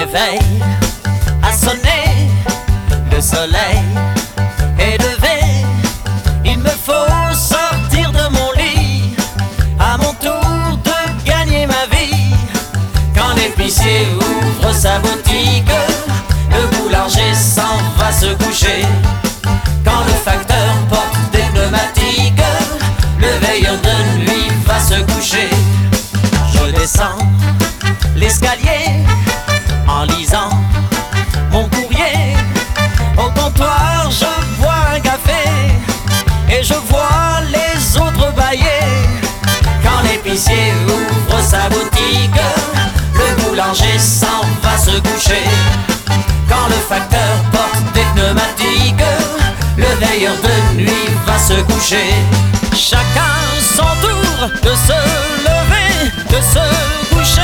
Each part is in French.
réveil a sonné, le soleil est levé. Il me faut sortir de mon lit, à mon tour de gagner ma vie. Quand l'épicier ouvre sa boutique, le boulanger s'en va se coucher. Quand le facteur porte des pneumatiques, le veilleur de nuit va se coucher. Je descends l'escalier en lisant mon courrier. Au comptoir je bois un café et je vois les autres bailler. Quand l'épicier ouvre sa boutique, le boulanger s'en va se coucher. Quand le facteur porte des pneumatiques, le veilleur de nuit va se coucher. Chacun son tour de se lever, de se coucher.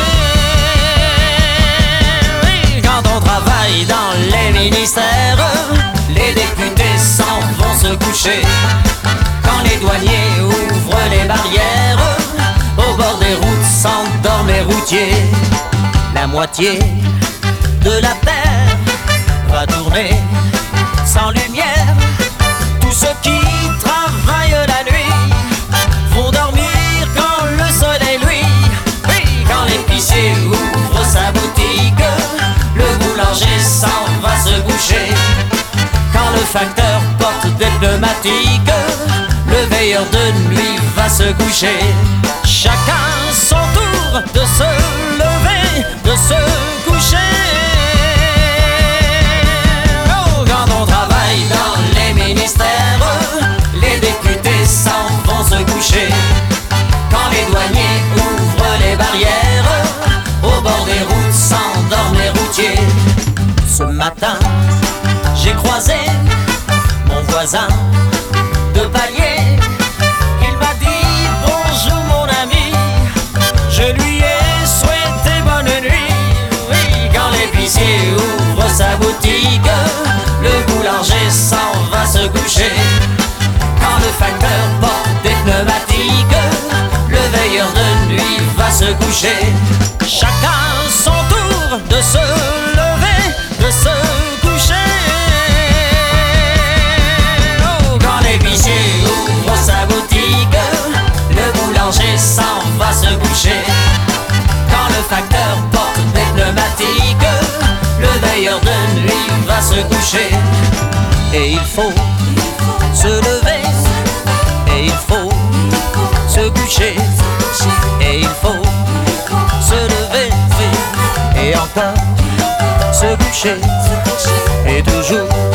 Oui, quand on travaille dans les ministères, les députés s'en vont se coucher. Quand les douaniers ouvrent les barrières, au bord des routes s'endorment les routiers. La moitié de la terre va tourner sans lumière. Tous ceux qui travaillent la nuit vont dormir quand le soleil luit. Oui, quand l'épicier ouvre sa boutique, le boulanger s'en va se coucher. Quand le facteur porte des pneumatiques, le veilleur de nuit va se coucher. Chacun son tour de se lever, de se coucher. Oh, quand on travaille dans les ministères, les députés s'en vont se coucher. Quand les douaniers ouvrent les barrières, au bord des routes s'endorment les routiers. Ce matin, j'ai croisé mon voisin de palier. Il m'a dit bonjour mon ami, je lui ai souhaité bonne nuit. Oui, quand l'épicier ouvre sa boutique, le boulanger s'en va se coucher. Quand le facteur porte des pneumatiques, le veilleur de nuit va se coucher. Chacun son tour de se lever, de se coucher. Oh, quand l'épicier ouvre sa boutique, le boulanger s'en va se coucher. Quand le facteur porte des pneumatiques, le veilleur de nuit va se coucher. Et il faut se lever, et il faut se coucher, et il faut se lever, et encore se coucher, et toujours